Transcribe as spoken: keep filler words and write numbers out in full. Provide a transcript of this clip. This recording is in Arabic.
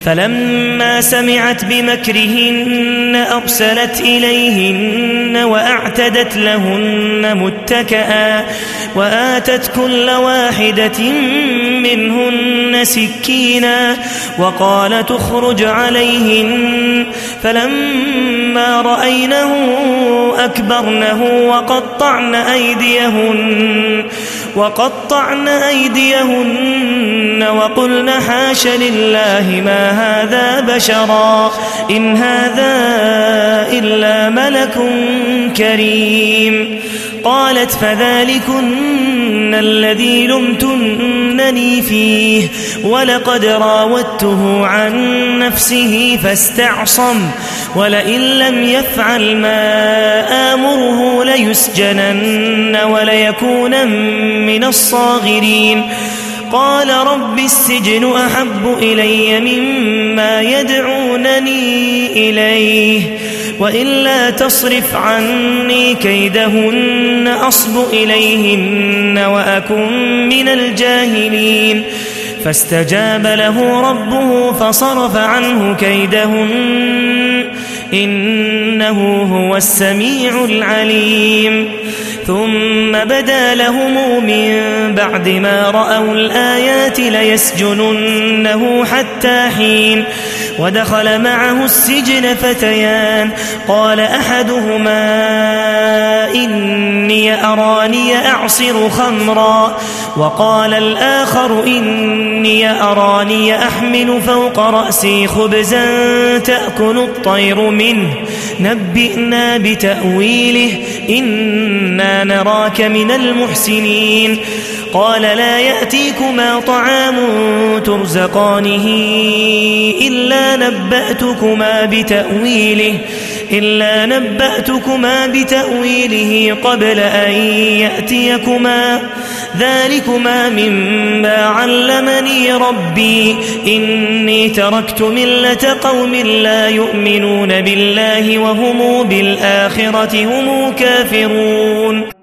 فلما سمعت بمكرهن أرسلت إليهن وأعتدت لهن متكئا وآتت كل واحدة منهن سكينا وقال تخرج عليهن فلما رأينه أكبرنه وقطعن أيديهن وقطعن أيديهن وقلن حاش لله ما هذا بشرا إن هذا إلا ملك كريم. قالت فذلكن الذي لمتنني فيه ولقد راودته عن نفسه فاستعصم ولئن لم يفعل ما آمره ليسجنن وليكون من الصاغرين. قال رب السجن أحب إلي مما يدعونني إليه وإلا تصرف عني كيدهن أصب إليهن وأكن من الجاهلين. فاستجاب له ربه فصرف عنه كيدهن إنه هو السميع العليم. ثم بدا لهم من بعد ما رأوا الآيات ليسجننه حتى حين. ودخل معه السجن فتيان قال أحدهما إني أراني أعصر خمرا وقال الآخر إني أراني أحمل فوق رأسي خبزا تأكل الطير منه نبئنا بتأويله إنا نراك من المحسنين. قال لا يأتيكما طعام ترزقانه إلا نبأتكما بتأويله إلا نبأتكما بتأويله قبل أن يأتيكما ذلكما مما علمني ربي إني تركت ملة قوم لا يؤمنون بالله وهم بالآخرة هم كافرون.